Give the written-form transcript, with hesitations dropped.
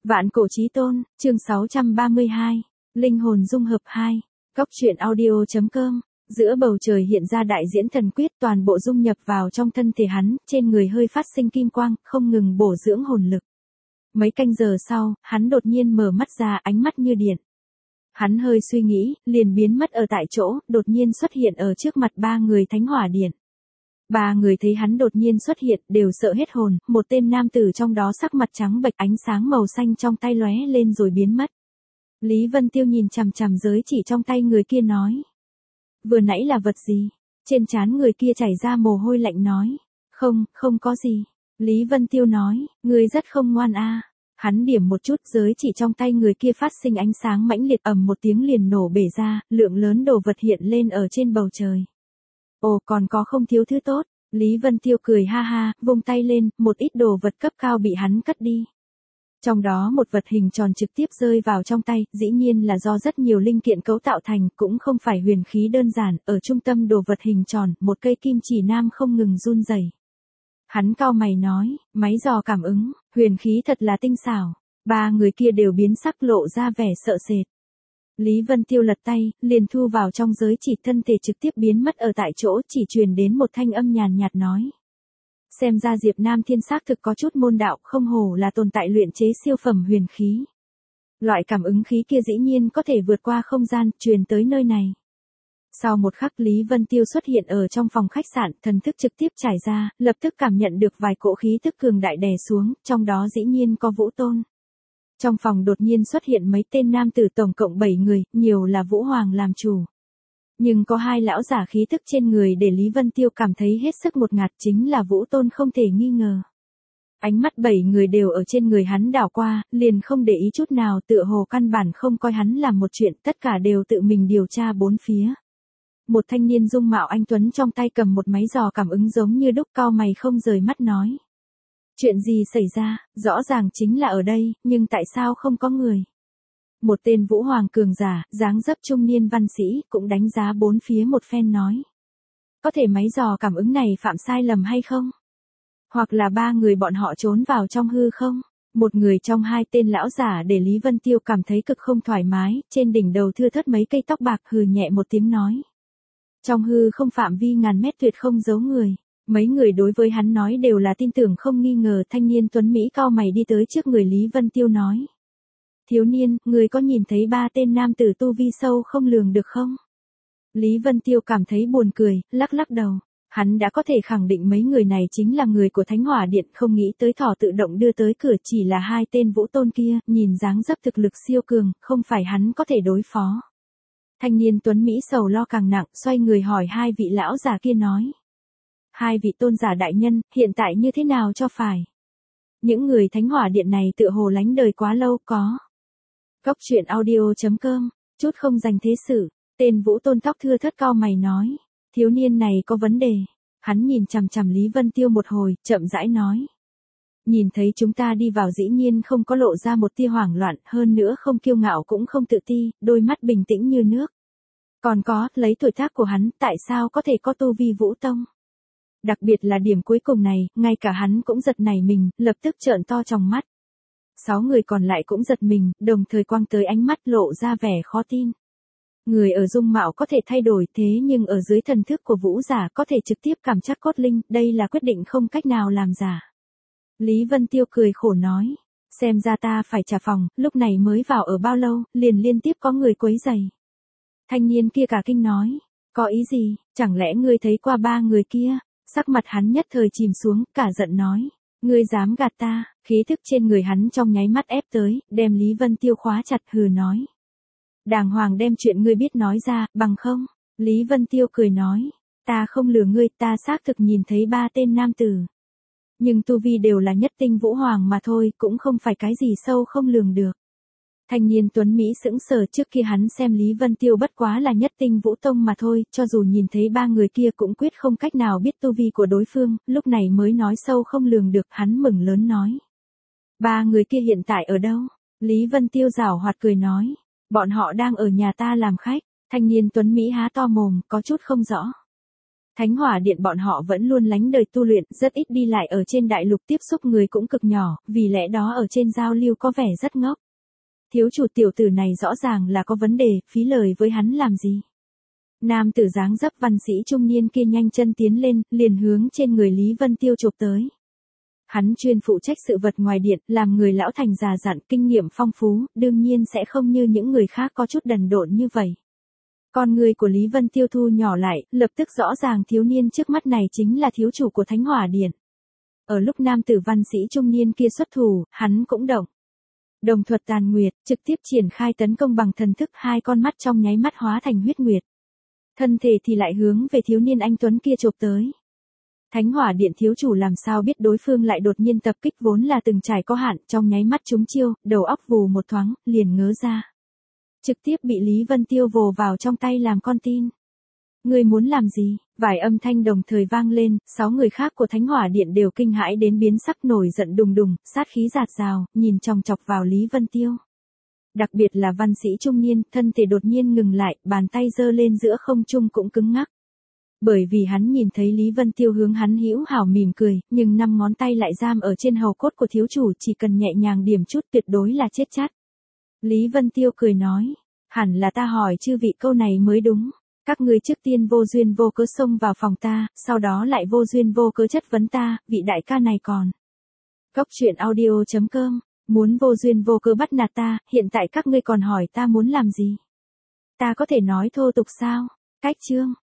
Vạn cổ chí tôn, chương 632, linh hồn dung hợp 2, góc truyện audio.com. Giữa bầu trời hiện ra đại diễn thần quyết, toàn bộ dung nhập vào trong thân thể hắn, trên người hơi phát sinh kim quang, không ngừng bổ dưỡng hồn lực. Mấy canh giờ sau, hắn đột nhiên mở mắt ra, ánh mắt như điện. Hắn hơi suy nghĩ, liền biến mất ở tại chỗ, đột nhiên xuất hiện ở trước mặt ba người thánh hỏa điện. Ba người thấy hắn đột nhiên xuất hiện, đều sợ hết hồn, một tên nam tử trong đó sắc mặt trắng bệch, ánh sáng màu xanh trong tay lóe lên rồi biến mất. Lý Vân Tiêu nhìn chằm chằm giới chỉ trong tay người kia nói. Vừa nãy là vật gì? Trên trán người kia chảy ra mồ hôi lạnh nói. Không có gì. Lý Vân Tiêu nói, ngươi rất không ngoan a. Hắn điểm một chút, giới chỉ trong tay người kia phát sinh ánh sáng mãnh liệt, ầm một tiếng liền nổ bể ra, lượng lớn đồ vật hiện lên ở trên bầu trời. Ồ, còn có không thiếu thứ tốt. Lý Vân Tiêu cười ha ha, vung tay lên, một ít đồ vật cấp cao bị hắn cất đi. Trong đó một vật hình tròn trực tiếp rơi vào trong tay, dĩ nhiên là do rất nhiều linh kiện cấu tạo thành, cũng không phải huyền khí đơn giản, ở trung tâm đồ vật hình tròn, một cây kim chỉ nam không ngừng run rẩy. Hắn cau mày nói, máy dò cảm ứng, huyền khí thật là tinh xảo. Ba người kia đều biến sắc, lộ ra vẻ sợ sệt. Lý Vân Tiêu lật tay, liền thu vào trong giới chỉ, thân thể trực tiếp biến mất ở tại chỗ, chỉ truyền đến một thanh âm nhàn nhạt nói. Xem ra Diệp Nam Thiên xác thực có chút môn đạo, không hổ là tồn tại luyện chế siêu phẩm huyền khí. Loại cảm ứng khí kia dĩ nhiên có thể vượt qua không gian, truyền tới nơi này. Sau một khắc, Lý Vân Tiêu xuất hiện ở trong phòng khách sạn, thần thức trực tiếp trải ra, lập tức cảm nhận được vài cỗ khí tức cường đại đè xuống, trong đó dĩ nhiên có Vũ Tôn. Trong phòng đột nhiên xuất hiện mấy tên nam tử, tổng cộng 7 người, nhiều là Vũ Hoàng làm chủ. Nhưng có hai lão giả khí tức trên người để Lý Vân Tiêu cảm thấy hết sức một ngạt, chính là Vũ Tôn không thể nghi ngờ. Ánh mắt 7 người đều ở trên người hắn đảo qua, liền không để ý chút nào, tựa hồ căn bản không coi hắn làm một chuyện, tất cả đều tự mình điều tra bốn phía. Một thanh niên dung mạo anh tuấn trong tay cầm một máy dò cảm ứng giống như đúc, cau mày không rời mắt nói. Chuyện gì xảy ra, rõ ràng chính là ở đây, nhưng tại sao không có người? Một tên Vũ Hoàng cường giả, dáng dấp trung niên văn sĩ, cũng đánh giá bốn phía một phen nói. Có thể máy dò cảm ứng này phạm sai lầm hay không? Hoặc là ba người bọn họ trốn vào trong hư không? Một người trong hai tên lão giả để Lý Vân Tiêu cảm thấy cực không thoải mái, trên đỉnh đầu thưa thớt mấy cây tóc bạc, hừ nhẹ một tiếng nói. Trong hư không phạm vi ngàn mét tuyệt không giấu người. Mấy người đối với hắn nói đều là tin tưởng không nghi ngờ. Thanh niên tuấn Mỹ cau mày đi tới trước người Lý Vân Tiêu nói. Thiếu niên, người có nhìn thấy ba tên nam tử tu vi sâu không lường được không? Lý Vân Tiêu cảm thấy buồn cười, lắc lắc đầu. Hắn đã có thể khẳng định mấy người này chính là người của Thánh Hỏa Điện, không nghĩ tới thỏ tự động đưa tới cửa, chỉ là hai tên Vũ Tôn kia, nhìn dáng dấp thực lực siêu cường, không phải hắn có thể đối phó. Thanh niên tuấn Mỹ sầu lo càng nặng, xoay người hỏi hai vị lão già kia nói. Hai vị tôn giả đại nhân, hiện tại như thế nào cho phải? Những người Thánh Hỏa Điện này tựa hồ lánh đời quá lâu có. Góc truyện audio.com, chút không dành thế sự, tên Vũ Tôn tóc thưa thớt cau mày nói. Thiếu niên này có vấn đề. Hắn nhìn chằm chằm Lý Vân Tiêu một hồi, chậm rãi nói. Nhìn thấy chúng ta đi vào dĩ nhiên không có lộ ra một tia hoảng loạn, hơn nữa không kiêu ngạo cũng không tự ti, đôi mắt bình tĩnh như nước. Còn có, lấy tuổi tác của hắn, tại sao có thể có tu vi Vũ Tông? Đặc biệt là điểm cuối cùng này, ngay cả hắn cũng giật nảy mình, lập tức trợn to tròng mắt. 6 người còn lại cũng giật mình, đồng thời quăng tới ánh mắt lộ ra vẻ khó tin. Người ở dung mạo có thể thay đổi, thế nhưng ở dưới thần thức của Vũ giả có thể trực tiếp cảm giác cốt linh, đây là quyết định không cách nào làm giả. Lý Vân Tiêu cười khổ nói, xem ra ta phải trả phòng, lúc này mới vào ở bao lâu, liền liên tiếp có người quấy rầy. Thanh niên kia cả kinh nói, có ý gì, chẳng lẽ ngươi thấy qua ba người kia? Sắc mặt hắn nhất thời chìm xuống, cả giận nói, ngươi dám gạt ta? Khí thức trên người hắn trong nháy mắt ép tới, đem Lý Vân Tiêu khóa chặt, hừ nói. Đàng hoàng đem chuyện ngươi biết nói ra, bằng không? Lý Vân Tiêu cười nói, ta không lừa ngươi, ta xác thực nhìn thấy ba tên nam tử. Nhưng tu vi đều là nhất tinh Vũ Hoàng mà thôi, cũng không phải cái gì sâu không lường được. Thanh niên tuấn Mỹ sững sờ, trước kia hắn xem Lý Vân Tiêu bất quá là nhất tinh Vũ Tông mà thôi, cho dù nhìn thấy ba người kia cũng quyết không cách nào biết tu vi của đối phương, lúc này mới nói sâu không lường được, hắn mừng lớn nói. Ba người kia hiện tại ở đâu? Lý Vân Tiêu giảo hoạt cười nói. Bọn họ đang ở nhà ta làm khách. Thanh niên tuấn Mỹ há to mồm, có chút không rõ. Thánh Hỏa Điện bọn họ vẫn luôn lánh đời tu luyện, rất ít đi lại ở trên đại lục, tiếp xúc người cũng cực nhỏ, vì lẽ đó ở trên giao lưu có vẻ rất ngốc. Thiếu chủ tiểu tử này rõ ràng là có vấn đề, phí lời với hắn làm gì. Nam tử dáng dấp văn sĩ trung niên kia nhanh chân tiến lên, liền hướng trên người Lý Vân Tiêu chộp tới. Hắn chuyên phụ trách sự vật ngoài điện, làm người lão thành già dặn, kinh nghiệm phong phú, đương nhiên sẽ không như những người khác có chút đần độn như vậy. Con người của Lý Vân Tiêu thu nhỏ lại, lập tức rõ ràng thiếu niên trước mắt này chính là thiếu chủ của Thánh Hỏa Điện. Ở lúc nam tử văn sĩ trung niên kia xuất thủ, hắn cũng động. Đồng thuật tàn nguyệt, trực tiếp triển khai tấn công bằng thần thức, hai con mắt trong nháy mắt hóa thành huyết nguyệt. Thân thể thì lại hướng về thiếu niên anh tuấn kia chộp tới. Thánh Hỏa Điện thiếu chủ làm sao biết đối phương lại đột nhiên tập kích, vốn là từng trải có hạn, trong nháy mắt trúng chiêu, đầu óc vù một thoáng, liền ngớ ra. Trực tiếp bị Lý Vân Tiêu vồ vào trong tay làm con tin. Ngươi muốn làm gì? Vài âm thanh đồng thời vang lên, 6 người khác của Thánh Hỏa Điện đều kinh hãi đến biến sắc, nổi giận đùng đùng, sát khí rạt rào, nhìn chòng chọc vào Lý Vân Tiêu. Đặc biệt là văn sĩ trung niên, thân thể đột nhiên ngừng lại, bàn tay giơ lên giữa không trung cũng cứng ngắc. Bởi vì hắn nhìn thấy Lý Vân Tiêu hướng hắn hữu hảo mỉm cười, nhưng 5 ngón tay lại giam ở trên hầu cốt của thiếu chủ, chỉ cần nhẹ nhàng điểm chút tuyệt đối là chết chát. Lý Vân Tiêu cười nói, hẳn là ta hỏi chư vị câu này mới đúng. Các ngươi trước tiên vô duyên vô cớ xông vào phòng ta, sau đó lại vô duyên vô cớ chất vấn ta, vị đại ca này còn. Goctruyện.audio.com, muốn vô duyên vô cớ bắt nạt ta, hiện tại các ngươi còn hỏi ta muốn làm gì? Ta có thể nói thô tục sao? Cách chương.